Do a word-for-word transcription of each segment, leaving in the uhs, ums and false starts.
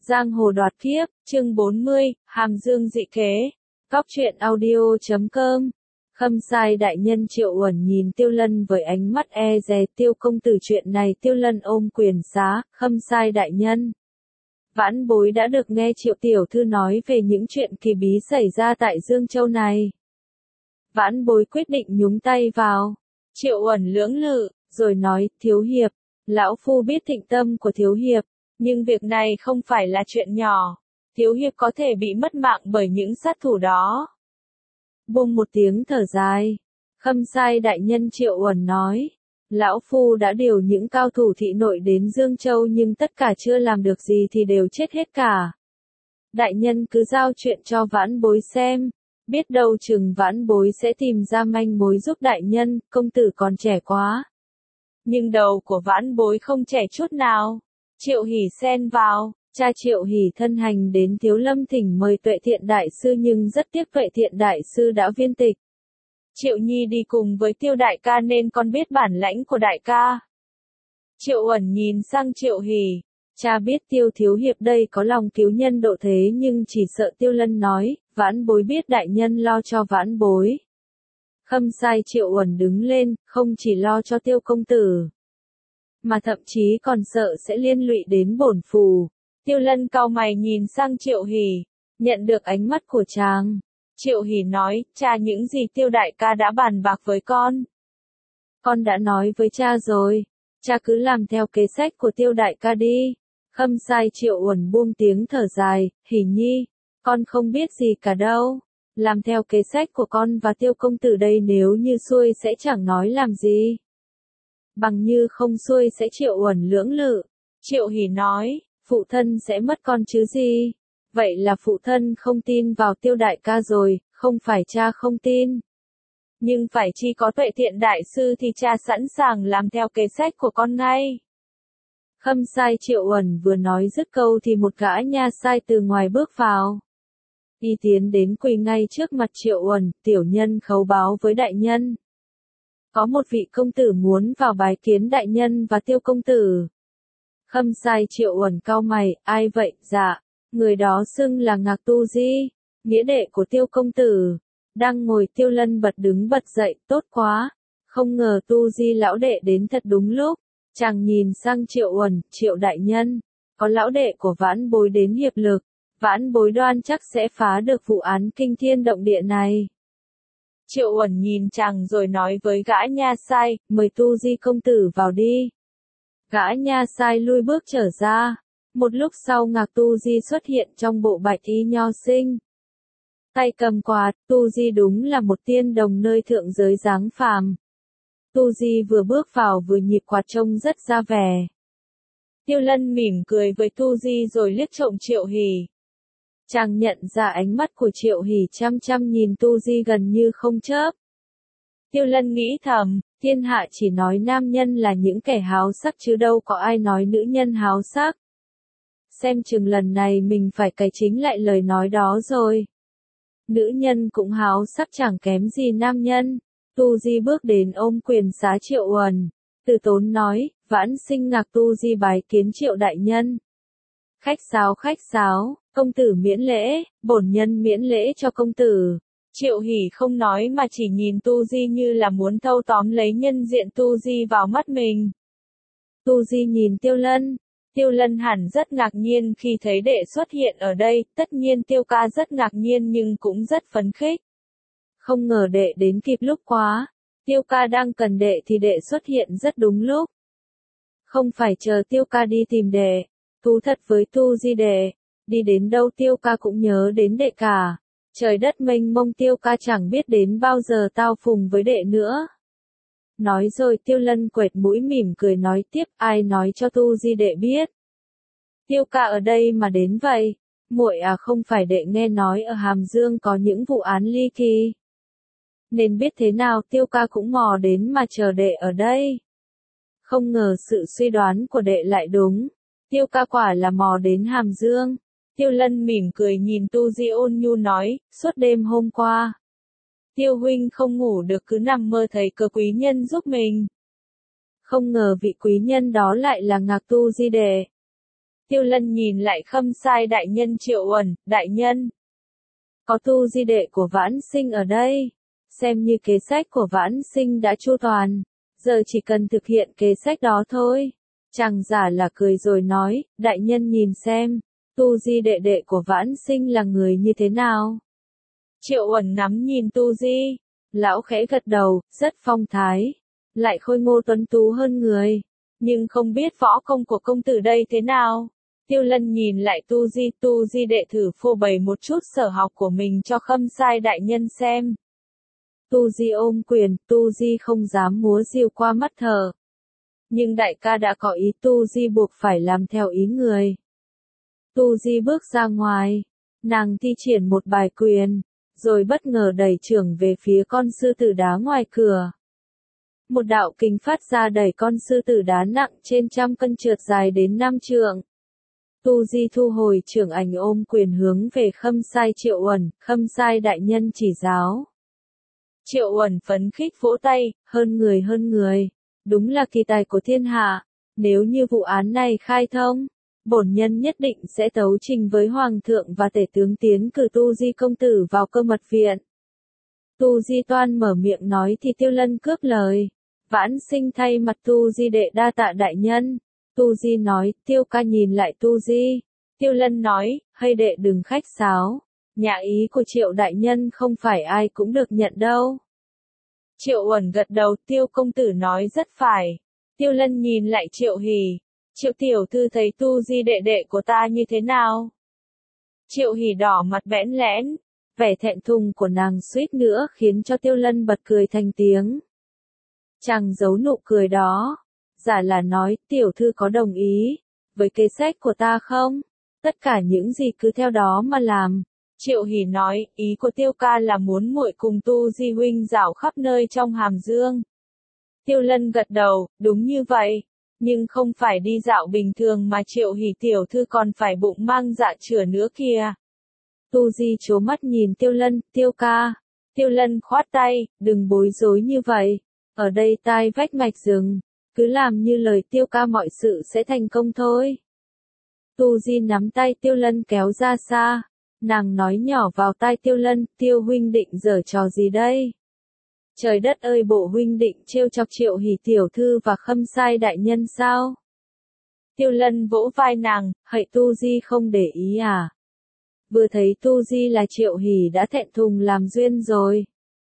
Giang hồ đoạt kiếp, chương bốn mươi, Hàm Dương dị kế. Góc truyện audio chấm com. Khâm Sai đại nhân Triệu Uẩn nhìn Tiêu Lân với ánh mắt e dè. Tiêu công tử, chuyện này. Tiêu Lân ôm quyền xá, Khâm Sai đại nhân. Vãn bối đã được nghe Triệu tiểu thư nói về những chuyện kỳ bí xảy ra tại Dương Châu này. Vãn bối quyết định nhúng tay vào. Triệu Uẩn lưỡng lự, rồi nói, thiếu hiệp, lão phu biết thịnh tâm của thiếu hiệp, nhưng việc này không phải là chuyện nhỏ. Thiếu hiệp có thể bị mất mạng bởi những sát thủ đó. Buông một tiếng thở dài, Khâm Sai đại nhân Triệu Uẩn nói, lão phu đã điều những cao thủ thị nội đến Dương Châu nhưng tất cả chưa làm được gì thì đều chết hết cả. Đại nhân cứ giao chuyện cho vãn bối xem, biết đâu chừng vãn bối sẽ tìm ra manh mối giúp đại nhân. Công tử còn trẻ quá. Nhưng đầu của vãn bối không trẻ chút nào. Triệu Hỷ xen vào, cha Triệu Hỷ thân hành đến Thiếu Lâm thỉnh mời Tuệ Thiện đại sư nhưng rất tiếc Tuệ Thiện đại sư đã viên tịch. Triệu Nhi đi cùng với Tiêu đại ca nên con biết bản lãnh của đại ca. Triệu Uẩn nhìn sang Triệu Hỷ, cha biết Tiêu thiếu hiệp đây có lòng cứu nhân độ thế nhưng chỉ sợ. Tiêu Lân nói, vãn bối biết đại nhân lo cho vãn bối. Khâm Sai Triệu Uẩn đứng lên, không chỉ lo cho Tiêu công tử, mà thậm chí còn sợ sẽ liên lụy đến bổn phù. Tiêu Lân cau mày nhìn sang Triệu Hỷ, nhận được ánh mắt của chàng. Triệu Hỷ nói, cha, những gì Tiêu đại ca đã bàn bạc với con. Con đã nói với cha rồi, cha cứ làm theo kế sách của Tiêu đại ca đi. Khâm Sai Triệu Uẩn buông tiếng thở dài, Hỷ nhi, con không biết gì cả đâu. Làm theo kế sách của con và Tiêu công tử đây, nếu như xuôi sẽ chẳng nói làm gì. Bằng như không xuôi sẽ. Triệu Uẩn lưỡng lự. Triệu Hỷ nói, phụ thân sẽ mất con chứ gì. Vậy là phụ thân không tin vào Tiêu đại ca rồi, không phải cha không tin. Nhưng phải chi có Tuệ Thiện đại sư thì cha sẵn sàng làm theo kế sách của con ngay. Khâm Sai Triệu Uẩn vừa nói dứt câu thì một gã nha sai từ ngoài bước vào. Y tiến đến quỳ ngay trước mặt Triệu Uẩn, tiểu nhân khấu báo với đại nhân. Có một vị công tử muốn vào bái kiến đại nhân và Tiêu công tử. Khâm Sai Triệu Uẩn cau mày, ai vậy? Dạ, người đó xưng là Ngạc Tu Di, nghĩa đệ của Tiêu công tử. Đang ngồi. Tiêu Lân bật đứng bật dậy, tốt quá, không ngờ Tu Di lão đệ đến thật đúng lúc. Chàng nhìn sang Triệu Uẩn, Triệu đại nhân, có lão đệ của vãn bối đến hiệp lực, vãn bối đoan chắc sẽ phá được vụ án kinh thiên động địa này. Triệu Uẩn nhìn chàng rồi nói với gã nha sai, mời Tu Di công tử vào đi. Gã nha sai lui bước trở ra. Một lúc sau Ngạc Tu Di xuất hiện trong bộ bạch y nho sinh, tay cầm quạt. Tu Di đúng là một tiên đồng nơi thượng giới dáng phàm. Tu Di vừa bước vào vừa nhịp quạt trông rất ra vẻ. Tiêu Lân mỉm cười với Tu Di rồi liếc trộm Triệu Hỷ. Chàng nhận ra ánh mắt của Triệu Hỷ chăm chăm nhìn Tu Di gần như không chớp. Tiêu Lân nghĩ thầm, thiên hạ chỉ nói nam nhân là những kẻ háo sắc chứ đâu có ai nói nữ nhân háo sắc. Xem chừng lần này mình phải cải chính lại lời nói đó rồi. Nữ nhân cũng háo sắc chẳng kém gì nam nhân. Tu Di bước đến ôm quyền xá Triệu Uẩn, từ tốn nói, vãn sinh Ngạc Tu Di bái kiến Triệu đại nhân. Khách sáo khách sáo, công tử miễn lễ, bổn nhân miễn lễ cho công tử. Triệu Hỷ không nói mà chỉ nhìn Tu Di như là muốn thâu tóm lấy nhân diện Tu Di vào mắt mình. Tu Di nhìn Tiêu Lân. Tiêu Lân hẳn rất ngạc nhiên khi thấy đệ xuất hiện ở đây, tất nhiên Tiêu ca rất ngạc nhiên nhưng cũng rất phấn khích. Không ngờ đệ đến kịp lúc quá. Tiêu ca đang cần đệ thì đệ xuất hiện rất đúng lúc. Không phải chờ Tiêu ca đi tìm đệ. Thú thật với Tu Di đệ, đi đến đâu Tiêu ca cũng nhớ đến đệ cả. Trời đất mênh mông Tiêu ca chẳng biết đến bao giờ tao phùng với đệ nữa. Nói rồi Tiêu Lân quệt mũi mỉm cười nói tiếp, ai nói cho Tu Di đệ biết. Tiêu ca ở đây mà đến vậy. Muội à, không phải đệ nghe nói ở Hàm Dương có những vụ án ly kỳ. Nên biết thế nào Tiêu ca cũng mò đến mà chờ đệ ở đây. Không ngờ sự suy đoán của đệ lại đúng. Tiêu ca quả là mò đến Hàm Dương. Tiêu Lân mỉm cười nhìn Tu Di ôn nhu nói, suốt đêm hôm qua. Tiêu huynh không ngủ được cứ nằm mơ thấy cơ quý nhân giúp mình. Không ngờ vị quý nhân đó lại là Ngạc Tu Di đệ. Tiêu Lân nhìn lại Khâm Sai đại nhân Triệu Uẩn, đại nhân. Có Tu Di đệ của Vãn Sinh ở đây. Xem như kế sách của Vãn Sinh đã chu toàn. Giờ chỉ cần thực hiện kế sách đó thôi. Chàng giả là cười rồi nói, đại nhân nhìn xem, Tu Di đệ đệ của Vãn Sinh là người như thế nào. Triệu Uẩn ngắm nhìn Tu Di, lão khẽ gật đầu, rất phong thái, lại khôi ngô tuấn tú hơn người, nhưng không biết võ công của công tử đây thế nào. Tiêu Lân nhìn lại Tu Di, Tu Di đệ thử phô bày một chút sở học của mình cho Khâm Sai đại nhân xem. Tu Di ôm quyền, Tu Di không dám múa diều qua mắt thờ. Nhưng đại ca đã có ý, Tu Di buộc phải làm theo ý người. Tu Di bước ra ngoài, nàng thi triển một bài quyền, rồi bất ngờ đẩy chưởng về phía con sư tử đá ngoài cửa. Một đạo kình phát ra đẩy con sư tử đá nặng trên trăm cân trượt dài đến năm trượng. Tu Di thu hồi chưởng ảnh ôm quyền hướng về Khâm Sai Triệu Uẩn, Khâm Sai đại nhân chỉ giáo. Triệu Uẩn phấn khích vỗ tay, hơn người hơn người, đúng là kỳ tài của thiên hạ, nếu như vụ án này khai thông, bổn nhân nhất định sẽ tấu trình với Hoàng thượng và tể tướng tiến cử Tu Di công tử vào Cơ Mật Viện. Tu Di toan mở miệng nói thì Tiêu Lân cướp lời, Vãn Sinh thay mặt Tu Di đệ đa tạ đại nhân. Tu Di nói, Tiêu ca nhìn lại Tu Di. Tiêu Lân nói, hay đệ đừng khách sáo, nhà ý của Triệu đại nhân không phải ai cũng được nhận đâu. Triệu Uẩn gật đầu, Tiêu công tử nói rất phải. Tiêu Lân nhìn lại Triệu Hỉ, Triệu tiểu thư thấy Tu Di đệ đệ của ta như thế nào? Triệu Hỉ đỏ mặt bẽn lẽn, vẻ thẹn thùng của nàng suýt nữa khiến cho Tiêu Lân bật cười thành tiếng. Chàng giấu nụ cười đó, giả là nói, tiểu thư có đồng ý với kế sách của ta không? Tất cả những gì cứ theo đó mà làm. Triệu Hỉ nói, ý của Tiêu ca là muốn muội cùng Tu Di huynh dạo khắp nơi trong Hàm Dương. Tiêu Lân gật đầu, đúng như vậy, nhưng không phải đi dạo bình thường mà Triệu Hỉ tiểu thư còn phải bụng mang dạ chửa nữa kìa. Tu Di trố mắt nhìn Tiêu Lân, Tiêu ca. Tiêu Lân khoát tay, đừng bối rối như vậy, ở đây tai vách mạch rừng, cứ làm như lời Tiêu ca mọi sự sẽ thành công thôi. Tu Di nắm tay Tiêu Lân kéo ra xa, nàng nói nhỏ vào tai Tiêu Lân, Tiêu huynh định giở trò gì đây? Trời đất ơi, bộ huynh định trêu chọc Triệu Hỉ tiểu thư và Khâm Sai đại nhân sao? Tiêu Lân vỗ vai nàng, hậy Tu Di không để ý à? Vừa thấy Tu Di là Triệu Hỉ đã thẹn thùng làm duyên rồi.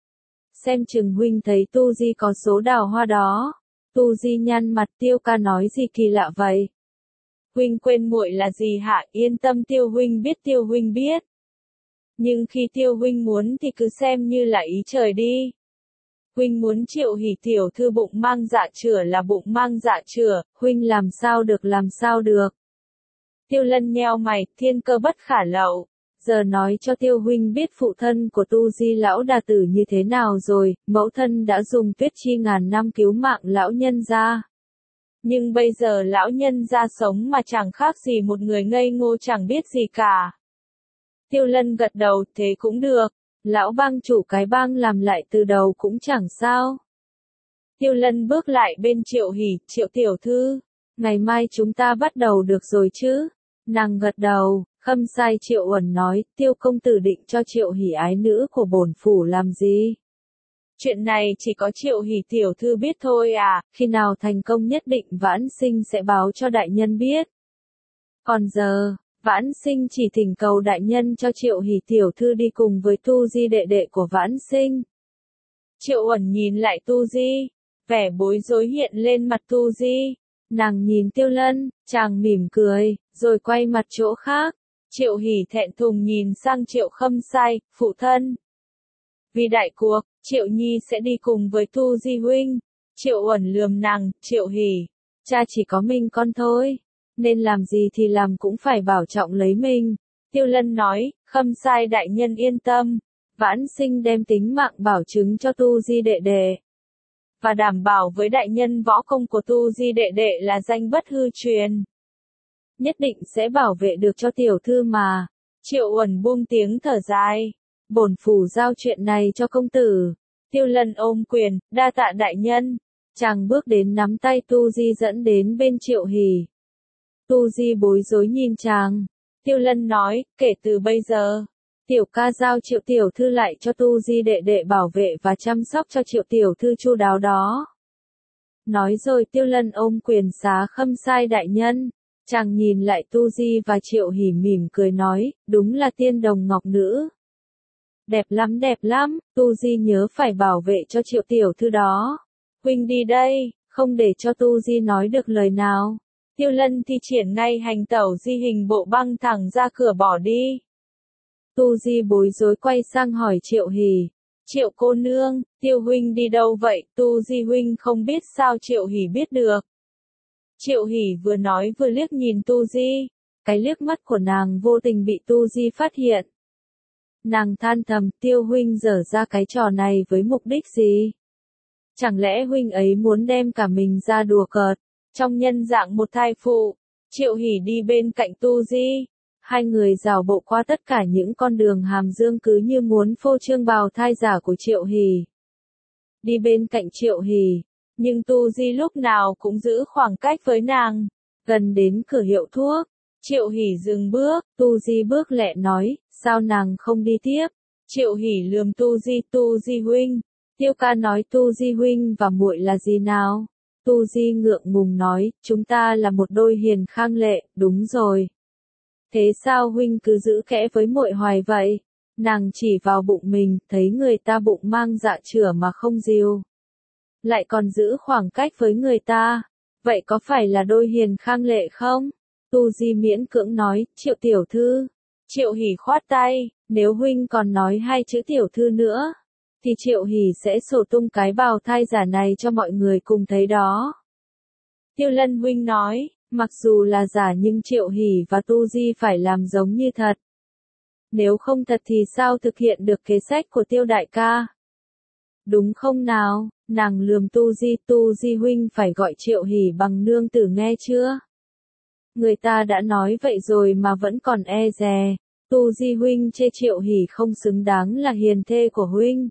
Xem chừng huynh thấy Tu Di có số đào hoa đó. Tu Di nhăn mặt, Tiêu ca nói gì kỳ lạ vậy? Huynh quên muội là gì hả? Yên tâm, Tiêu huynh biết, Tiêu huynh biết. Nhưng khi Tiêu huynh muốn thì cứ xem như là ý trời đi. Huynh muốn Triệu Hỉ tiểu thư bụng mang dạ chửa là bụng mang dạ chửa, huynh làm sao được làm sao được. Tiêu Lân nheo mày, thiên cơ bất khả lậu. Giờ nói cho Tiêu huynh biết phụ thân của Tu Di lão đà tử như thế nào rồi, mẫu thân đã dùng tuyết chi ngàn năm cứu mạng lão nhân gia. Nhưng bây giờ lão nhân gia sống mà chẳng khác gì một người ngây ngô chẳng biết gì cả. Tiêu Lân gật đầu, thế cũng được, lão bang chủ cái bang làm lại từ đầu cũng chẳng sao. Tiêu Lân bước lại bên Triệu Hỉ, Triệu tiểu thư, ngày mai chúng ta bắt đầu được rồi chứ? Nàng gật đầu. Khâm Sai Triệu Uẩn nói, Tiêu công tử định cho Triệu Hỉ ái nữ của bổn phủ làm gì? Chuyện này chỉ có Triệu Hỉ tiểu thư biết thôi à, khi nào thành công nhất định Vãn Sinh sẽ báo cho đại nhân biết. Còn giờ, Vãn Sinh chỉ thỉnh cầu đại nhân cho Triệu Hỉ tiểu thư đi cùng với Tu Di đệ đệ của Vãn Sinh. Triệu Uẩn nhìn lại Tu Di, vẻ bối rối hiện lên mặt Tu Di. Nàng nhìn Tiêu Lân, chàng mỉm cười, rồi quay mặt chỗ khác. Triệu Hỉ thẹn thùng nhìn sang Triệu Khâm Sai, phụ thân. Vì đại cuộc, Triệu Nhi sẽ đi cùng với Tu Di huynh. Triệu Uẩn lườm nàng, Triệu Hỉ, cha chỉ có mình con thôi, nên làm gì thì làm cũng phải bảo trọng lấy mình. Tiêu Lân nói, Khâm Sai đại nhân yên tâm, Vãn Sinh đem tính mạng bảo chứng cho Tu Di đệ đệ. Và đảm bảo với đại nhân võ công của Tu Di đệ đệ là danh bất hư truyền. Nhất định sẽ bảo vệ được cho tiểu thư mà. Triệu Uẩn buông tiếng thở dài. Bổn phủ giao chuyện này cho công tử. Tiêu Lân ôm quyền, đa tạ đại nhân. Chàng bước đến nắm tay Tu Di dẫn đến bên Triệu Hỉ. Tu Di bối rối nhìn chàng. Tiêu Lân nói, kể từ bây giờ, tiểu ca giao Triệu tiểu thư lại cho Tu Di đệ đệ bảo vệ và chăm sóc cho Triệu tiểu thư chu đáo đó. Nói rồi Tiêu Lân ôm quyền xá Khâm Sai đại nhân. Chàng nhìn lại Tu Di và Triệu Hỉ mỉm cười nói, đúng là tiên đồng ngọc nữ. Đẹp lắm đẹp lắm, Tu Di nhớ phải bảo vệ cho Triệu tiểu thư đó. Huynh đi đây, không để cho Tu Di nói được lời nào. Tiêu Lân thi triển ngay hành tẩu di hình bộ băng thẳng ra cửa bỏ đi. Tu Di bối rối quay sang hỏi Triệu Hỉ. Triệu cô nương, Tiêu huynh đi đâu vậy? Tu Di huynh không biết sao Triệu Hỉ biết được. Triệu Hỉ vừa nói vừa liếc nhìn Tu Di. Cái liếc mắt của nàng vô tình bị Tu Di phát hiện. Nàng than thầm, Tiêu huynh dở ra cái trò này với mục đích gì? Chẳng lẽ huynh ấy muốn đem cả mình ra đùa cợt, trong nhân dạng một thai phụ? Triệu Hỉ đi bên cạnh Tu Di. Hai người dạo bộ qua tất cả những con đường Hàm Dương cứ như muốn phô trương bào thai giả của Triệu Hỉ. Đi bên cạnh Triệu Hỉ, nhưng Tu Di lúc nào cũng giữ khoảng cách với nàng. Gần đến cửa hiệu thuốc, Triệu Hỉ dừng bước, Tu Di bước lẹ nói, sao nàng không đi tiếp? Triệu Hỉ lườm Tu Di, Tu Di huynh, Tiêu ca nói Tu Di huynh và muội là gì nào? Tu Di ngượng ngùng nói, chúng ta là một đôi hiền khang lệ, đúng rồi. Thế sao huynh cứ giữ kẽ với muội hoài vậy? Nàng chỉ vào bụng mình, thấy người ta bụng mang dạ chửa mà không dìu. Lại còn giữ khoảng cách với người ta. Vậy có phải là đôi hiền khang lệ không? Tu Di miễn cưỡng nói, Triệu tiểu thư. Triệu Hỉ khoát tay, nếu huynh còn nói hai chữ tiểu thư nữa, thì Triệu Hỉ sẽ sổ tung cái bào thai giả này cho mọi người cùng thấy đó. Tiêu Lân huynh nói, mặc dù là giả nhưng Triệu Hỉ và Tu Di phải làm giống như thật. Nếu không thật thì sao thực hiện được kế sách của Tiêu đại ca? Đúng không nào? Nàng lườm Tu Di, Tu Di huynh phải gọi Triệu Hỉ bằng nương tử nghe chưa? Người ta đã nói vậy rồi mà vẫn còn e dè. Tu Di huynh chê Triệu Hỉ không xứng đáng là hiền thê của huynh.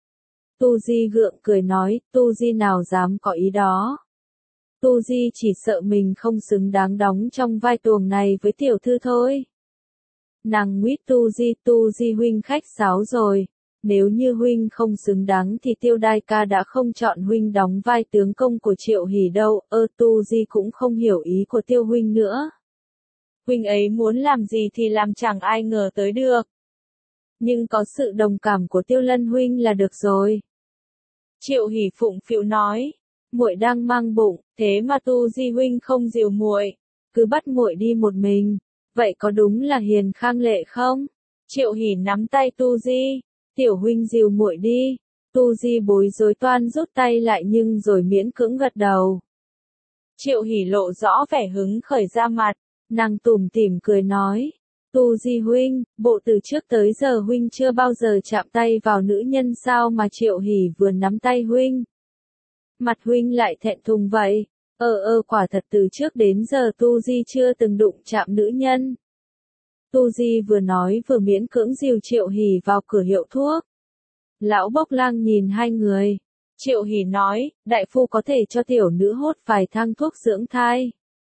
Tu Di gượng cười nói, Tu Di nào dám có ý đó. Tu Di chỉ sợ mình không xứng đáng đóng trong vai tuồng này với tiểu thư thôi. Nàng nguyết Tu Di, Tu Di huynh khách sáo rồi. Nếu như huynh không xứng đáng thì Tiêu đại ca đã không chọn huynh đóng vai tướng công của Triệu Hỉ đâu. Ơ Tu Di cũng không hiểu ý của Tiêu huynh nữa. Huynh ấy muốn làm gì thì làm, chẳng ai ngờ tới được. Nhưng có sự đồng cảm của Tiêu Lân huynh là được rồi. Triệu Hỉ phụng phịu nói, muội đang mang bụng, thế mà Tu Di huynh không dìu muội, cứ bắt muội đi một mình. Vậy có đúng là hiền khang lệ không? Triệu Hỉ nắm tay Tu Di, tiểu huynh dìu muội đi. Tu Di bối rối toan rút tay lại nhưng rồi miễn cưỡng gật đầu. Triệu Hỉ lộ rõ vẻ hứng khởi ra mặt, nàng tủm tỉm cười nói, Tu Di huynh, bộ từ trước tới giờ huynh chưa bao giờ chạm tay vào nữ nhân sao mà Triệu Hỉ vừa nắm tay huynh. Mặt huynh lại thẹn thùng vậy. Ờ ơ quả thật từ trước đến giờ Tu Di chưa từng đụng chạm nữ nhân. Tu Di vừa nói vừa miễn cưỡng dìu Triệu Hỉ vào cửa hiệu thuốc. Lão Bốc Lang nhìn hai người. Triệu Hỉ nói, đại phu có thể cho tiểu nữ hốt vài thang thuốc dưỡng thai.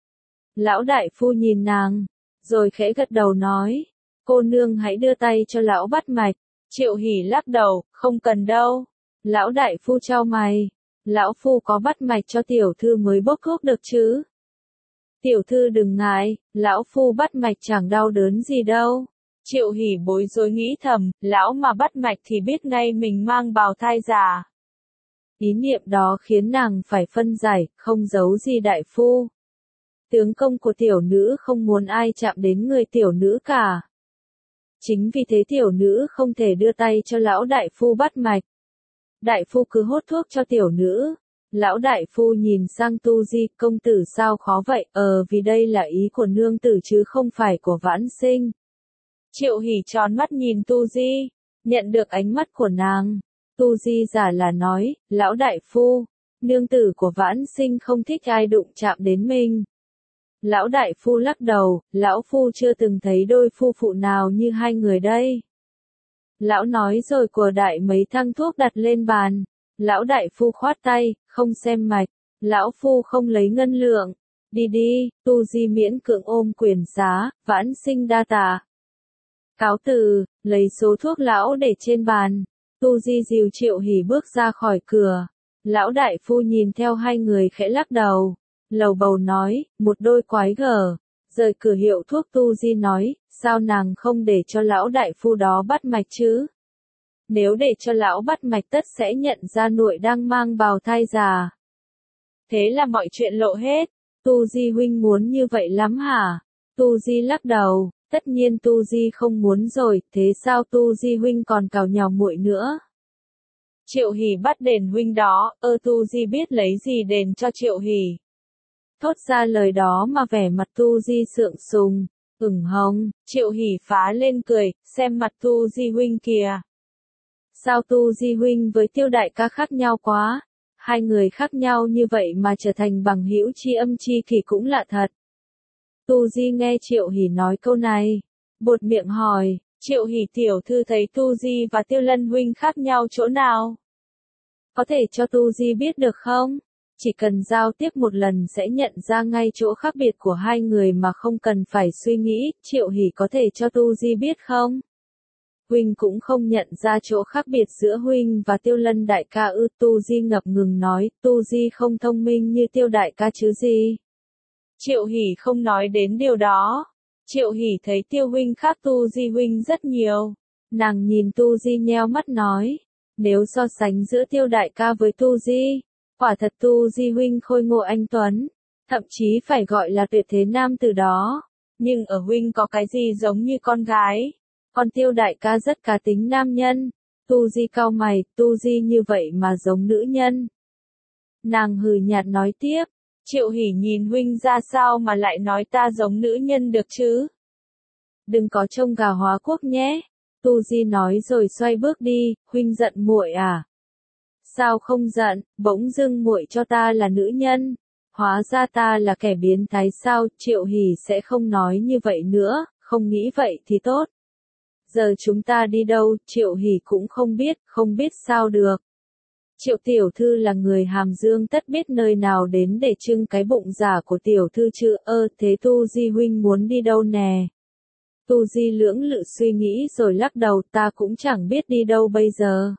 Lão đại phu nhìn nàng, rồi khẽ gật đầu nói, cô nương hãy đưa tay cho lão bắt mạch. Triệu Hỉ lắc đầu, không cần đâu. Lão đại phu chau mày, lão phu có bắt mạch cho tiểu thư mới bốc thuốc được chứ. Tiểu thư đừng ngại, lão phu bắt mạch chẳng đau đớn gì đâu. Triệu Hỉ bối rối nghĩ thầm, lão mà bắt mạch thì biết ngay mình mang bào thai giả. Ý niệm đó khiến nàng phải phân giải, không giấu gì đại phu. Tướng công của tiểu nữ không muốn ai chạm đến người tiểu nữ cả. Chính vì thế tiểu nữ không thể đưa tay cho lão đại phu bắt mạch. Đại phu cứ hốt thuốc cho tiểu nữ. Lão đại phu nhìn sang Tu Di, công tử sao khó vậy? Ờ vì đây là ý của nương tử chứ không phải của vãn sinh. Triệu Hỉ tròn mắt nhìn Tu Di, nhận được ánh mắt của nàng. Tu Di giả là nói, lão đại phu, nương tử của vãn sinh không thích ai đụng chạm đến mình. Lão đại phu lắc đầu, lão phu chưa từng thấy đôi phu phụ nào như hai người đây. Lão nói rồi của đại mấy thang thuốc đặt lên bàn. Lão đại phu khoát tay, không xem mạch. Lão phu không lấy ngân lượng. Đi đi, Tu Di miễn cưỡng ôm quyền giá, vãn sinh đa tạ. Cáo từ, lấy số thuốc lão để trên bàn. Tu Di dìu Triệu Hỷ bước ra khỏi cửa. Lão đại phu nhìn theo hai người khẽ lắc đầu. Lầu bầu nói, một đôi quái gở. Rời cửa hiệu thuốc Tu Di nói, sao nàng không để cho lão đại phu đó bắt mạch chứ? Nếu để cho lão bắt mạch tất sẽ nhận ra nội đang mang bào thai già. Thế là mọi chuyện lộ hết. Tu Di huynh muốn như vậy lắm hả? Tu Di lắc đầu, tất nhiên Tu Di không muốn rồi, thế sao Tu Di huynh còn cào nhào muội nữa? Triệu Hỷ bắt đền huynh đó, ơ Tu Di biết lấy gì đền cho Triệu Hỷ. Thốt ra lời đó mà vẻ mặt Tu Di sượng sùng, ửng hồng, Triệu Hỷ phá lên cười, xem mặt Tu Di huynh kìa. Sao Tu Di huynh với Tiêu đại ca khác nhau quá? Hai người khác nhau như vậy mà trở thành bằng hữu tri âm tri kỷ cũng lạ thật. Tu Di nghe Triệu Hỷ nói câu này, buột miệng hỏi, Triệu Hỷ tiểu thư thấy Tu Di và Tiêu Lân huynh khác nhau chỗ nào? Có thể cho Tu Di biết được không? Chỉ cần giao tiếp một lần sẽ nhận ra ngay chỗ khác biệt của hai người mà không cần phải suy nghĩ, Triệu Hỷ có thể cho Tu Di biết không? Huynh cũng không nhận ra chỗ khác biệt giữa Huynh và Tiêu Lân đại ca ư? Tu Di ngập ngừng nói, Tu Di không thông minh như Tiêu đại ca chứ gì. Triệu Hỷ không nói đến điều đó. Triệu Hỷ thấy Tiêu huynh khác Tu Di huynh rất nhiều. Nàng nhìn Tu Di nheo mắt nói, nếu so sánh giữa Tiêu đại ca với Tu Di, quả thật Tu Di huynh khôi ngộ anh tuấn, thậm chí phải gọi là tuyệt thế nam từ đó. Nhưng ở huynh có cái gì giống như con gái? Còn Tiêu đại ca rất cá tính nam nhân. Tu Di cau mày, Tu Di như vậy mà giống nữ nhân. Nàng hừ nhạt nói tiếp, Triệu Hỷ nhìn huynh ra sao mà lại nói ta giống nữ nhân được chứ? Đừng có trông gà hóa quốc nhé. Tu Di nói rồi xoay bước đi, huynh giận muội à? Sao không giận, bỗng dưng muội cho ta là nữ nhân. Hóa ra ta là kẻ biến thái sao? Triệu Hỷ sẽ không nói như vậy nữa, không nghĩ vậy thì tốt. Giờ chúng ta đi đâu? Triệu Hỷ cũng không biết, không biết sao được. Triệu tiểu thư là người Hàm Dương tất biết nơi nào đến để trưng cái bụng giả của tiểu thư chứ? Ơ, thế Tu Di huynh muốn đi đâu nè? Tu Di lưỡng lự suy nghĩ rồi lắc đầu, ta cũng chẳng biết đi đâu bây giờ.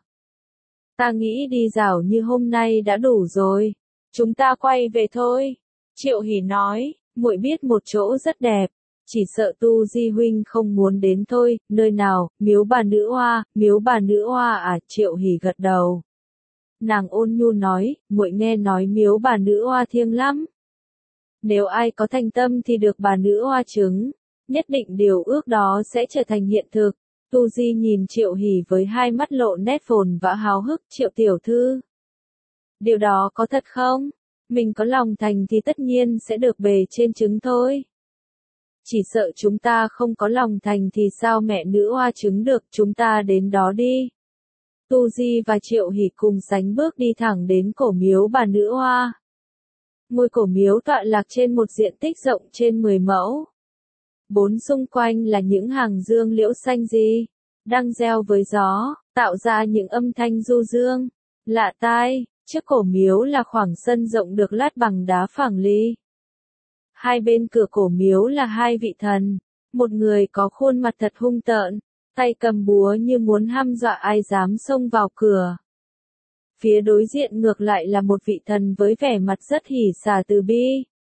Ta nghĩ đi dạo như hôm nay đã đủ rồi. Chúng ta quay về thôi. Triệu Hỷ nói, muội biết một chỗ rất đẹp. Chỉ sợ Tu Di huynh không muốn đến thôi. Nơi nào? Miếu bà nữ oa. Miếu bà nữ oa à? Triệu Hỷ gật đầu. Nàng ôn nhu nói, muội nghe nói miếu bà nữ oa thiêng lắm. Nếu ai có thành tâm thì được bà nữ oa chứng, nhất định điều ước đó sẽ trở thành hiện thực. Tu Di nhìn Triệu Hỷ với hai mắt lộ nét phồn vã háo hức. Triệu tiểu thư, điều đó có thật không? Mình có lòng thành thì tất nhiên sẽ được bề trên chứng thôi. Chỉ sợ chúng ta không có lòng thành thì sao mẹ nữ oa chứng được? Chúng ta đến đó đi. Tu Di và Triệu Hỷ cùng sánh bước đi thẳng đến cổ miếu bà nữ oa. Ngôi cổ miếu tọa lạc trên một diện tích rộng trên mười mẫu. Bốn xung quanh là những hàng dương liễu xanh gì, đang reo với gió, tạo ra những âm thanh du dương, lạ tai. Trước cổ miếu là khoảng sân rộng được lát bằng đá phẳng ly. Hai bên cửa cổ miếu là hai vị thần, một người có khuôn mặt thật hung tợn, tay cầm búa như muốn hăm dọa ai dám xông vào cửa. Phía đối diện ngược lại là một vị thần với vẻ mặt rất hỉ xả từ bi.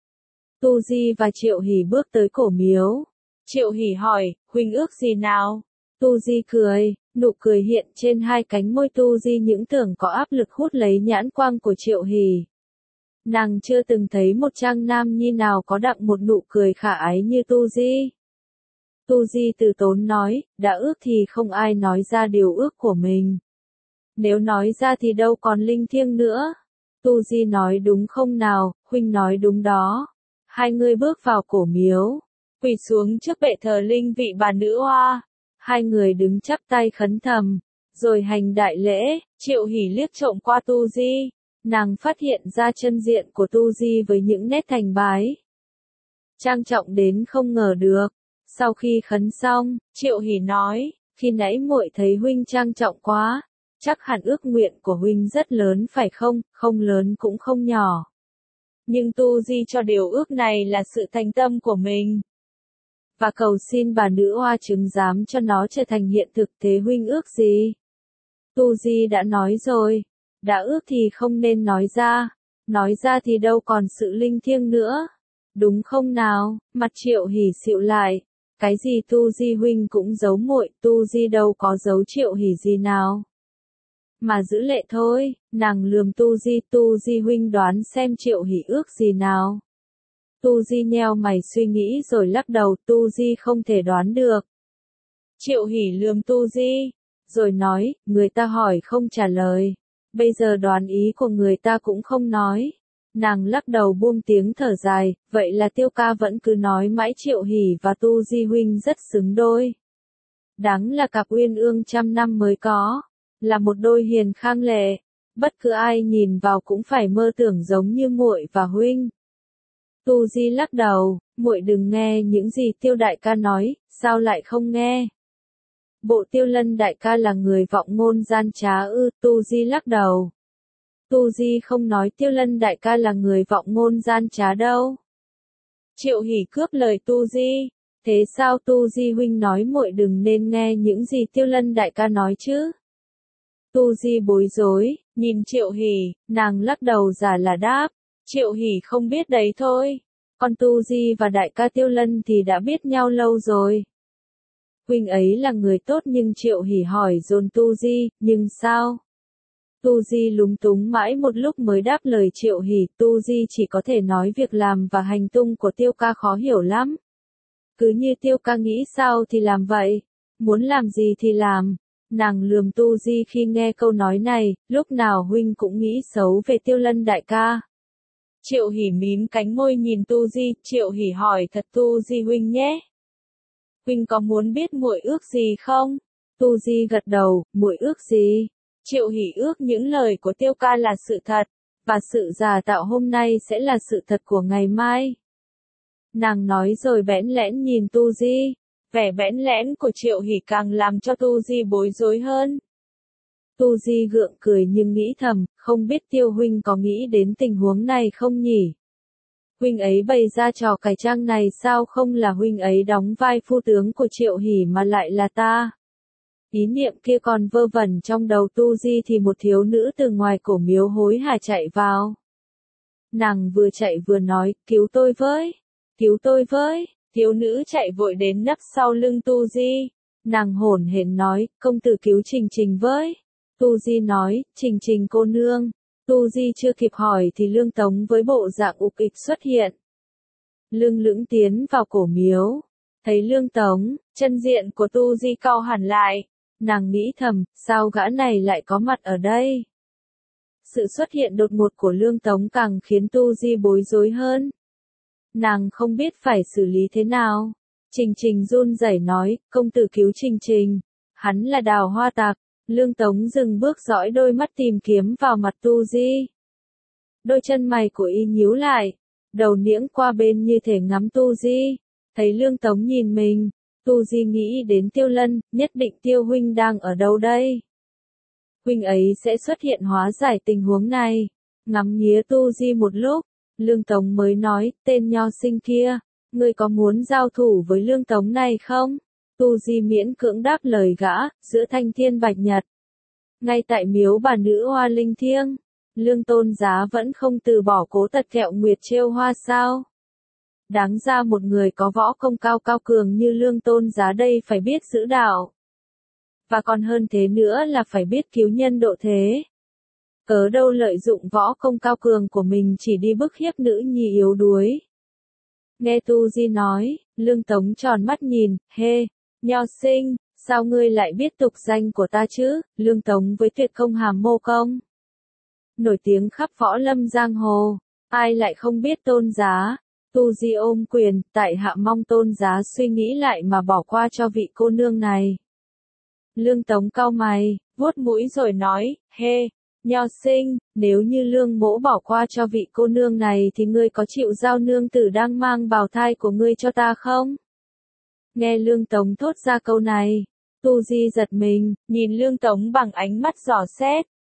Tu Di và Triệu Hỷ bước tới cổ miếu. Triệu Hỷ hỏi, huynh ước gì nào? Tu Di cười, nụ cười hiện trên hai cánh môi Tu Di những tưởng có áp lực hút lấy nhãn quang của Triệu Hỷ. Nàng chưa từng thấy một trang nam nhi nào có đặng một nụ cười khả ái như Tu Di. Tu Di từ tốn nói, đã ước thì không ai nói ra điều ước của mình. Nếu nói ra thì đâu còn linh thiêng nữa. Tu Di nói đúng không nào? Huynh nói đúng đó. Hai người bước vào cổ miếu, quỳ xuống trước bệ thờ linh vị bà nữ oa. Hai người đứng chắp tay khấn thầm, rồi hành đại lễ. Triệu Hỷ liếc trộm qua Tu Di, nàng phát hiện ra chân diện của Tu Di với những nét thành bái trang trọng đến không ngờ được. Sau khi khấn xong, Triệu Hỷ nói, khi nãy muội thấy huynh trang trọng quá, chắc hẳn ước nguyện của huynh rất lớn phải không? Không lớn cũng không nhỏ. nhưng tu di cho điều ước này là sự thành tâm của mình. Và cầu xin bà nữ oa chứng giám cho nó trở thành hiện thực. Thế huynh ước gì? Tu di đã nói rồi, đã ước thì không nên nói ra, nói ra thì đâu còn sự linh thiêng nữa. Đúng không nào? Mặt Triệu Hỷ xịu lại. Cái gì Tu di huynh cũng giấu muội, Tu di đâu có giấu Triệu Hỷ gì nào. Mà giữ lệ thôi, nàng lườm Tu di, Tu di huynh đoán xem Triệu Hỷ ước gì nào. Tu di nheo mày suy nghĩ rồi lắc đầu, Tu di không thể đoán được. Triệu Hỷ lườm Tu di, rồi nói, người ta hỏi không trả lời. Bây giờ đoán ý của người ta cũng không nói. Nàng lắc đầu buông tiếng thở dài, vậy là Tiêu ca vẫn cứ nói mãi Triệu Hỷ và Tu di huynh rất xứng đôi. Đáng là cặp uyên ương trăm năm mới có, là một đôi hiền khang lệ, bất cứ ai nhìn vào cũng phải mơ tưởng giống như muội và huynh. Tu di lắc đầu, muội đừng nghe những gì Tiêu đại ca nói, sao lại không nghe? Bộ Tiêu Lân đại ca là người vọng ngôn gian trá ư? Tu di lắc đầu. Tu di không nói Tiêu Lân đại ca là người vọng ngôn gian trá đâu. Triệu Hỷ cướp lời Tu di, thế sao Tu di huynh nói muội đừng nên nghe những gì Tiêu Lân đại ca nói chứ? Tu di bối rối, nhìn Triệu Hỷ, nàng lắc đầu giả là đáp, Triệu Hỷ không biết đấy thôi, còn Tu di và đại ca Tiêu Lân thì đã biết nhau lâu rồi. Huynh ấy là người tốt nhưng Triệu Hỷ hỏi dồn Tu di, nhưng sao? Tu di lúng túng mãi một lúc mới đáp lời Triệu Hỷ, Tu di chỉ có thể nói việc làm và hành tung của Tiêu ca khó hiểu lắm. Cứ như Tiêu ca nghĩ sao thì làm vậy, muốn làm gì thì làm. Nàng lườm Tu di khi nghe câu nói này, lúc nào huynh cũng nghĩ xấu về Tiêu Lân đại ca. Triệu Hỷ mím cánh môi nhìn Tu di, Triệu Hỷ hỏi thật Tu di huynh nhé. Huynh có muốn biết muội ước gì không? Tu di gật đầu, muội ước gì? Triệu Hỷ ước những lời của Tiêu ca là sự thật, và sự giả tạo hôm nay sẽ là sự thật của ngày mai. Nàng nói rồi bẽn lẽn nhìn Tu di, vẻ bẽn lẽn của Triệu Hỷ càng làm cho Tu di bối rối hơn. Tu di gượng cười nhưng nghĩ thầm, không biết Tiêu huynh có nghĩ đến tình huống này không nhỉ? Huynh ấy bày ra trò cải trang này sao không là huynh ấy đóng vai phu tướng của Triệu Hỷ mà lại là ta? Ý niệm kia còn vơ vẩn trong đầu Tu di thì một thiếu nữ từ ngoài cổ miếu hối hả chạy vào. Nàng vừa chạy vừa nói, cứu tôi với, cứu tôi với, thiếu nữ chạy vội đến nấp sau lưng Tu di. Nàng hổn hển nói, công tử cứu Trình Trình với. Tu di nói, Trình Trình cô nương. Tu di chưa kịp hỏi thì Lương Tống với bộ dạng ục ịch xuất hiện. Lương Lưỡng tiến vào cổ miếu. Thấy Lương Tống, chân diện của Tu di cau hẳn lại. Nàng nghĩ thầm, sao gã này lại có mặt ở đây? Sự xuất hiện đột ngột của Lương Tống càng khiến Tu di bối rối hơn. Nàng không biết phải xử lý thế nào. Trình Trình run rẩy nói, công tử cứu Trình Trình. Hắn là Đào Hoa Tạc. Lương Tống dừng bước dõi đôi mắt tìm kiếm vào mặt Tu di. Đôi chân mày của y nhíu lại, đầu niễng qua bên như thể ngắm Tu di. Thấy Lương Tống nhìn mình, Tu di nghĩ đến Tiêu Lân, nhất định Tiêu huynh đang ở đâu đây? Huynh ấy sẽ xuất hiện hóa giải tình huống này. Ngắm nghía Tu di một lúc, Lương Tống mới nói, tên nho sinh kia, ngươi có muốn giao thủ với Lương Tống này không? Tu di miễn cưỡng đáp lời gã, giữa thanh thiên bạch nhật. Ngay tại miếu bà nữ hoa linh thiêng, Lương Tôn Giá vẫn không từ bỏ cố tật kẹo nguyệt trêu hoa sao. Đáng ra một người có võ công cao cao cường như Lương Tôn Giá đây phải biết giữ đạo. Và còn hơn thế nữa là phải biết cứu nhân độ thế. Cớ đâu lợi dụng võ công cao cường của mình chỉ đi bức hiếp nữ nhi yếu đuối. Nghe Tu di nói, Lương Tống tròn mắt nhìn, hê, nho sinh, sao ngươi lại biết tục danh của ta chứ? Lương Tống với tuyệt công hàm mô công. Nổi tiếng khắp võ lâm giang hồ, ai lại không biết Tôn Giá? Tu di ôm quyền, tại hạ mong Tôn Giá suy nghĩ lại mà bỏ qua cho vị cô nương này. Lương Tống cau mày, vuốt mũi rồi nói, hê, nho sinh, nếu như Lương mỗ bỏ qua cho vị cô nương này thì ngươi có chịu giao nương tử đang mang bào thai của ngươi cho ta không? Nghe Lương Tống thốt ra câu này, Tu di giật mình, nhìn Lương Tống bằng ánh mắt dò xét.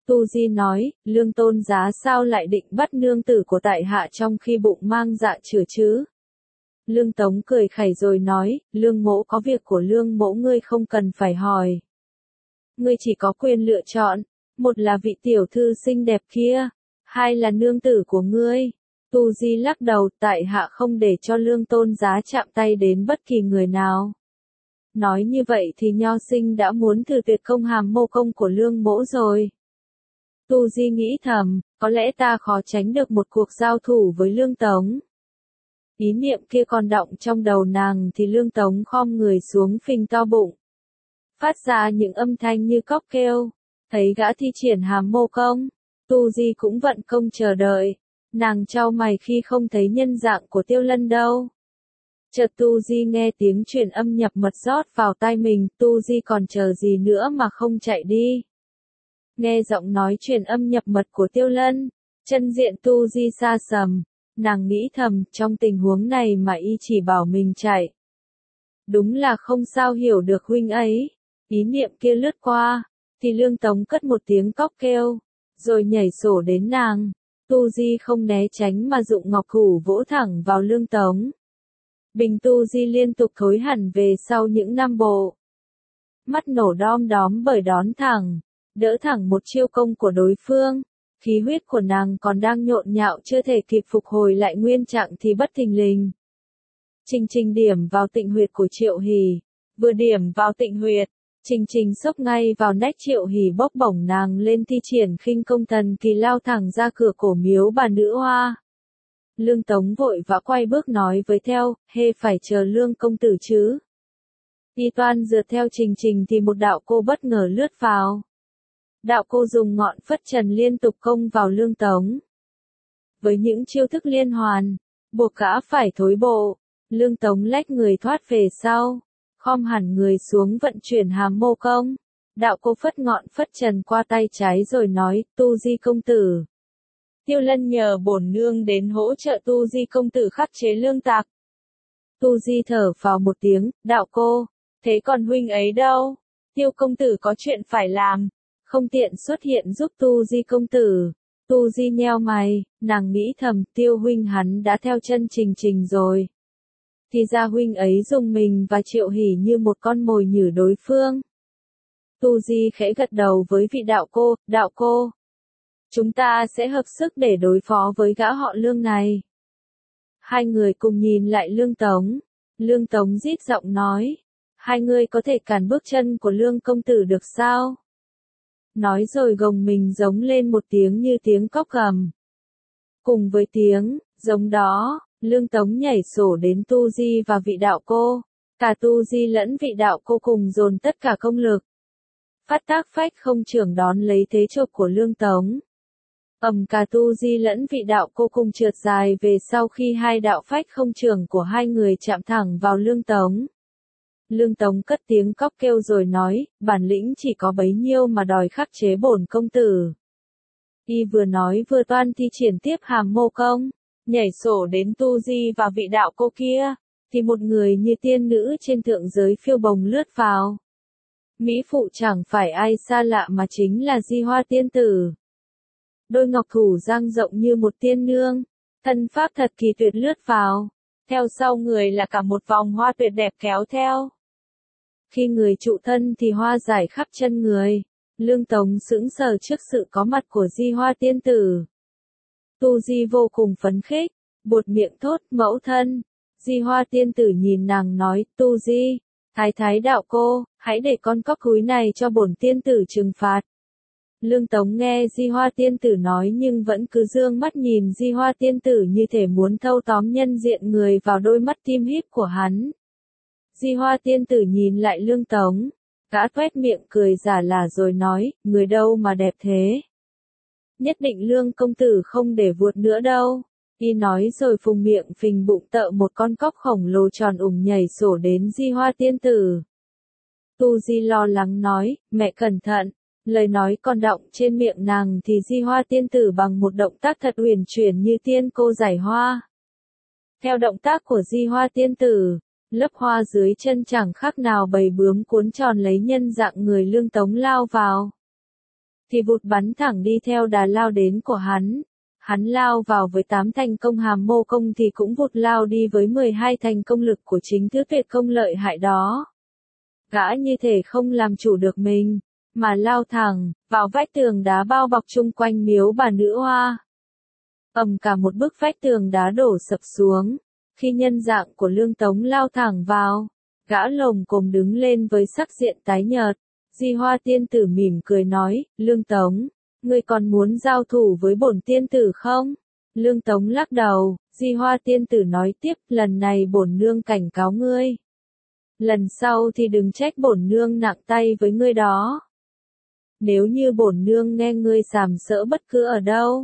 Tu Di nói, Lương Tôn Giá sao lại định bắt nương tử của tại hạ trong khi bụng mang dạ chửa chứ? Lương Tống cười khẩy rồi nói, Lương mỗ có việc của Lương mỗ ngươi không cần phải hỏi. Ngươi chỉ có quyền lựa chọn, một là vị tiểu thư xinh đẹp kia, hai là nương tử của ngươi. Tu Di lắc đầu, tại hạ không để cho Lương Tôn Giá chạm tay đến bất kỳ người nào. Nói như vậy thì nho sinh đã muốn thử tuyệt công hàm mô công của Lương mỗ rồi. Tu Di nghĩ thầm, có lẽ ta khó tránh được một cuộc giao thủ với Lương Tống. Ý niệm kia còn đọng trong đầu nàng thì Lương Tống khom người xuống phình to bụng. Phát ra những âm thanh như cóc kêu, thấy gã thi triển hàm mô công, Tu Di cũng vận công chờ đợi. Nàng chau mày khi không thấy nhân dạng của Tiêu Lân đâu. Chợt Tu Di nghe tiếng truyền âm nhập mật rót vào tai mình, Tu Di còn chờ gì nữa mà không chạy đi. Nghe giọng nói truyền âm nhập mật của Tiêu Lân, chân diện Tu Di xa sầm, nàng nghĩ thầm, trong tình huống này mà y chỉ bảo mình chạy. Đúng là không sao hiểu được huynh ấy. Ý niệm kia lướt qua, thì Lương Tống cất một tiếng cóc kêu, rồi nhảy sổ đến nàng. Tu Di không né tránh mà dụng ngọc thủ vỗ thẳng vào Lương Tống. Bình Tu Di liên tục thối hẳn về sau những năm bộ. Mắt nổ đom đóm bởi đón thẳng, đỡ thẳng một chiêu công của đối phương. Khí huyết của nàng còn đang nhộn nhạo chưa thể kịp phục hồi lại nguyên trạng thì bất thình lình. Trình Trình điểm vào tịnh huyệt của Triệu Hỷ, vừa điểm vào tịnh huyệt, Trình Trình xốc ngay vào nách Triệu Hỷ bốc bổng nàng lên thi triển khinh công thần kỳ lao thẳng ra cửa cổ miếu bà nữ hoa. Lương Tống vội vã quay bước nói với theo, hê phải chờ Lương công tử chứ. Y toan rượt theo Trình Trình thì một đạo cô bất ngờ lướt vào. Đạo cô dùng ngọn phất trần liên tục công vào Lương Tống. Với những chiêu thức liên hoàn, buộc gã phải thối bộ, Lương Tống lách người thoát về sau, khom hẳn người xuống vận chuyển hàm mô công. Đạo cô phất ngọn phất trần qua tay trái rồi nói, Tu Di công tử. Tiêu Lân nhờ bổn nương đến hỗ trợ Tu Di công tử khắc chế lương tặc. Tu Di thở phào một tiếng, đạo cô, thế còn huynh ấy đâu? Tiêu công tử có chuyện phải làm, không tiện xuất hiện giúp Tu Di công tử. Tu Di nheo mày, nàng nghĩ thầm, Tiêu huynh hắn đã theo chân Trình Trình rồi. Thì ra huynh ấy dùng mình và Triệu Hỷ như một con mồi nhử đối phương. Tu Di khẽ gật đầu với vị đạo cô, đạo cô. Chúng ta sẽ hợp sức để đối phó với gã họ Lương này. Hai người cùng nhìn lại Lương Tống. Lương Tống rít giọng nói. Hai người có thể cản bước chân của Lương công tử được sao? Nói rồi gồng mình giống lên một tiếng như tiếng cóc gầm. Cùng với tiếng, giống đó, Lương Tống nhảy sổ đến Tu Di và vị đạo cô. Cả Tu Di lẫn vị đạo cô cùng dồn tất cả công lực. Phát tác phách không trưởng đón lấy thế chộp của Lương Tống. Ầm cả Tu Di lẫn vị đạo cô cùng trượt dài về sau khi hai đạo phách không trưởng của hai người chạm thẳng vào Lương Tống. Lương Tống cất tiếng cóc kêu rồi nói, bản lĩnh chỉ có bấy nhiêu mà đòi khắc chế bổn công tử. Y vừa nói vừa toan thi triển tiếp hàm mô công, nhảy sổ đến Tu Di và vị đạo cô kia, thì một người như tiên nữ trên thượng giới phiêu bồng lướt vào. Mỹ phụ chẳng phải ai xa lạ mà chính là Di Hoa tiên tử. Đôi ngọc thủ dang rộng như một tiên nương, thân pháp thật kỳ tuyệt lướt vào, theo sau người là cả một vòng hoa tuyệt đẹp kéo theo. Khi người trụ thân thì hoa rải khắp chân người, Lương Tống sững sờ trước sự có mặt của Di Hoa tiên tử. Tu Di vô cùng phấn khích, buột miệng thốt, mẫu thân. Di Hoa tiên tử nhìn nàng nói, Tu Di, thái thái đạo cô, hãy để con cóc cúi này cho bổn tiên tử trừng phạt. Lương Tống nghe Di Hoa tiên tử nói nhưng vẫn cứ dương mắt nhìn Di Hoa tiên tử như thể muốn thâu tóm nhân diện người vào đôi mắt tim híp của hắn. Di Hoa tiên tử nhìn lại Lương Tống, gã toét miệng cười giả là rồi nói, người đâu mà đẹp thế. Nhất định Lương công tử không để vuột nữa đâu. Y nói rồi phùng miệng phình bụng tợ một con cóc khổng lồ tròn ủng nhảy sổ đến Di Hoa tiên tử. Tu Di lo lắng nói, mẹ cẩn thận. Lời nói còn đọng trên miệng nàng thì Di Hoa tiên tử bằng một động tác thật huyền chuyển như tiên cô giải hoa. Theo động tác của Di Hoa tiên tử, lớp hoa dưới chân chẳng khác nào bầy bướm cuốn tròn lấy nhân dạng người Lương Tống lao vào. thì vụt bắn thẳng đi theo đà lao đến của hắn. Hắn lao vào với tám thành công hàm mô công thì cũng vụt lao đi với mười hai thành công lực của chính thứ tuyệt công lợi hại đó. Gã như thể không làm chủ được mình, mà lao thẳng vào vách tường đá bao bọc chung quanh miếu bà nữ hoa. Ầm, cả một bức vách tường đá đổ sập xuống. Khi nhân dạng của Lương Tống lao thẳng vào, gã lồm cồm đứng lên với sắc diện tái nhợt. Di Hoa tiên tử mỉm cười nói, Lương Tống, ngươi còn muốn giao thủ với bổn tiên tử không? Lương Tống lắc đầu. Di Hoa tiên tử nói tiếp, lần này bổn nương cảnh cáo ngươi. Lần sau thì đừng trách bổn nương nặng tay với ngươi đó. Nếu như bổn nương nghe ngươi sàm sỡ bất cứ ở đâu,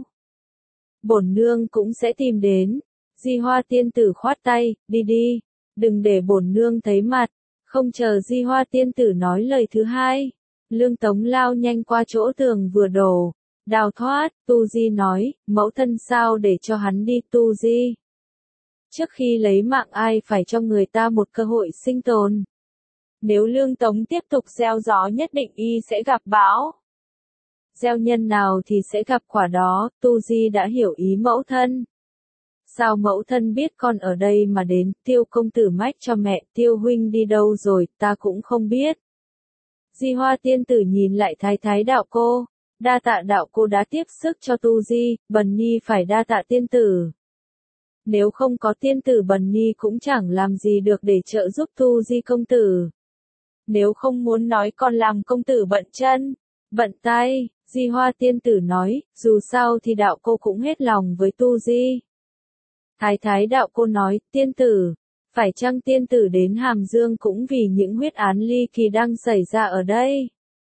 bổn nương cũng sẽ tìm đến. Di Hoa tiên tử khoát tay, đi đi, đừng để bổn nương thấy mặt. Không chờ Di Hoa tiên tử nói lời thứ hai, Lương Tống lao nhanh qua chỗ tường vừa đổ, đào thoát. Tu Di nói, mẫu thân sao để cho hắn đi. Tu Di, trước khi lấy mạng ai phải cho người ta một cơ hội sinh tồn. Nếu Lương Tống tiếp tục gieo gió nhất định y sẽ gặp bão. Gieo nhân nào thì sẽ gặp quả đó. Tu Di đã hiểu ý mẫu thân. Sao mẫu thân biết con ở đây mà đến? Tiêu công tử mách cho mẹ, Tiêu huynh đi đâu rồi, ta cũng không biết. Di Hoa tiên tử nhìn lại thái thái đạo cô, đa tạ đạo cô đã tiếp sức cho Tu Di, Bần Nhi phải đa tạ tiên tử. Nếu không có tiên tử Bần Nhi cũng chẳng làm gì được để trợ giúp Tu Di công tử. Nếu không muốn nói còn làm công tử bận chân, bận tay. Di Hoa tiên tử nói, dù sao thì đạo cô cũng hết lòng với Tu Di. Thái thái đạo cô nói, tiên tử, phải chăng tiên tử đến Hàm Dương cũng vì những huyết án ly kỳ đang xảy ra ở đây?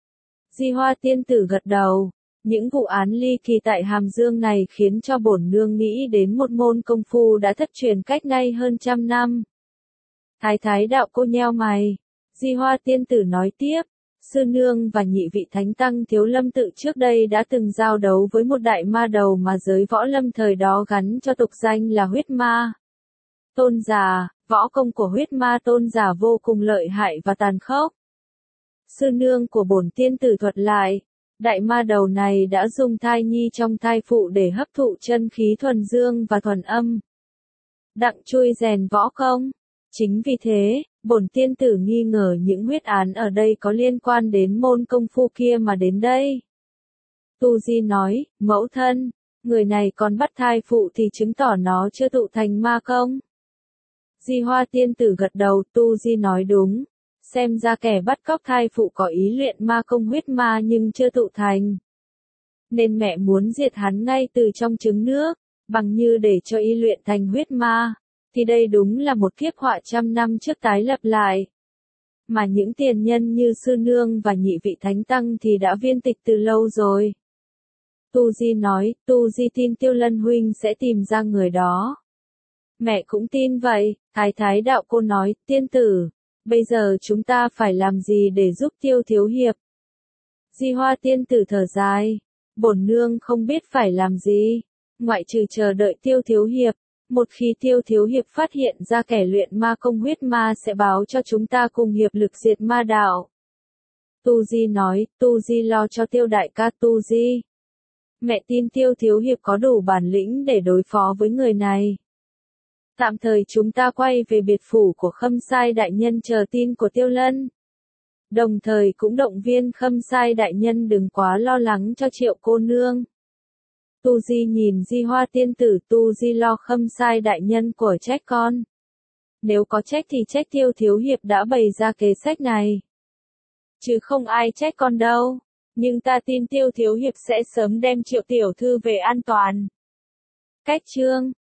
Di Hoa tiên tử gật đầu, những vụ án ly kỳ tại Hàm Dương này khiến cho bổn nương nghĩ đến một môn công phu đã thất truyền cách nay hơn trăm năm. Thái thái đạo cô nheo mày. Di Hoa tiên tử nói tiếp, sư nương và nhị vị thánh tăng Thiếu Lâm tự trước đây đã từng giao đấu với một đại ma đầu mà giới võ lâm thời đó gắn cho tục danh là huyết ma tôn giả. Võ công của huyết ma tôn giả vô cùng lợi hại và tàn khốc. Sư nương của bổn tiên tử thuật lại, đại ma đầu này đã dùng thai nhi trong thai phụ để hấp thụ chân khí thuần dương và thuần âm, đặng chui rèn võ công. Chính vì thế, bổn tiên tử nghi ngờ những huyết án ở đây có liên quan đến môn công phu kia mà đến đây. Tu Di nói, mẫu thân, người này còn bắt thai phụ thì chứng tỏ nó chưa tụ thành ma công. Di Hoa tiên tử gật đầu. Tu Di nói đúng, xem ra kẻ bắt cóc thai phụ có ý luyện ma công huyết ma nhưng chưa tụ thành. Nên mẹ muốn diệt hắn ngay từ trong trứng nước, bằng như để cho y luyện thành huyết ma. Thì đây đúng là một kiếp họa trăm năm trước tái lập lại. Mà những tiền nhân như sư nương và nhị vị thánh tăng thì đã viên tịch từ lâu rồi. Tu Di nói, Tu Di tin Tiêu Lân huynh sẽ tìm ra người đó. Mẹ cũng tin vậy. Thái thái đạo cô nói, tiên tử, bây giờ chúng ta phải làm gì để giúp Tiêu thiếu hiệp? Di Hoa tiên tử thở dài, bổn nương không biết phải làm gì, ngoại trừ chờ đợi Tiêu thiếu hiệp. Một khi Tiêu thiếu hiệp phát hiện ra kẻ luyện ma công huyết ma sẽ báo cho chúng ta cùng hiệp lực diệt ma đạo. Tu Di nói, Tu Di lo cho Tiêu đại ca. Tu Di, mẹ tin Tiêu thiếu hiệp có đủ bản lĩnh để đối phó với người này. Tạm thời chúng ta quay về biệt phủ của Khâm Sai đại nhân chờ tin của Tiêu Lân. Đồng thời cũng động viên Khâm Sai đại nhân đừng quá lo lắng cho Triệu cô nương. Tu Di nhìn Di Hoa tiên tử. Tu Di lo Khâm Sai đại nhân của trách con. Nếu có trách thì trách Tiêu thiếu hiệp đã bày ra kế sách này. Chứ không ai trách con đâu. Nhưng ta tin Tiêu thiếu hiệp sẽ sớm đem Triệu tiểu thư về an toàn. Cách chương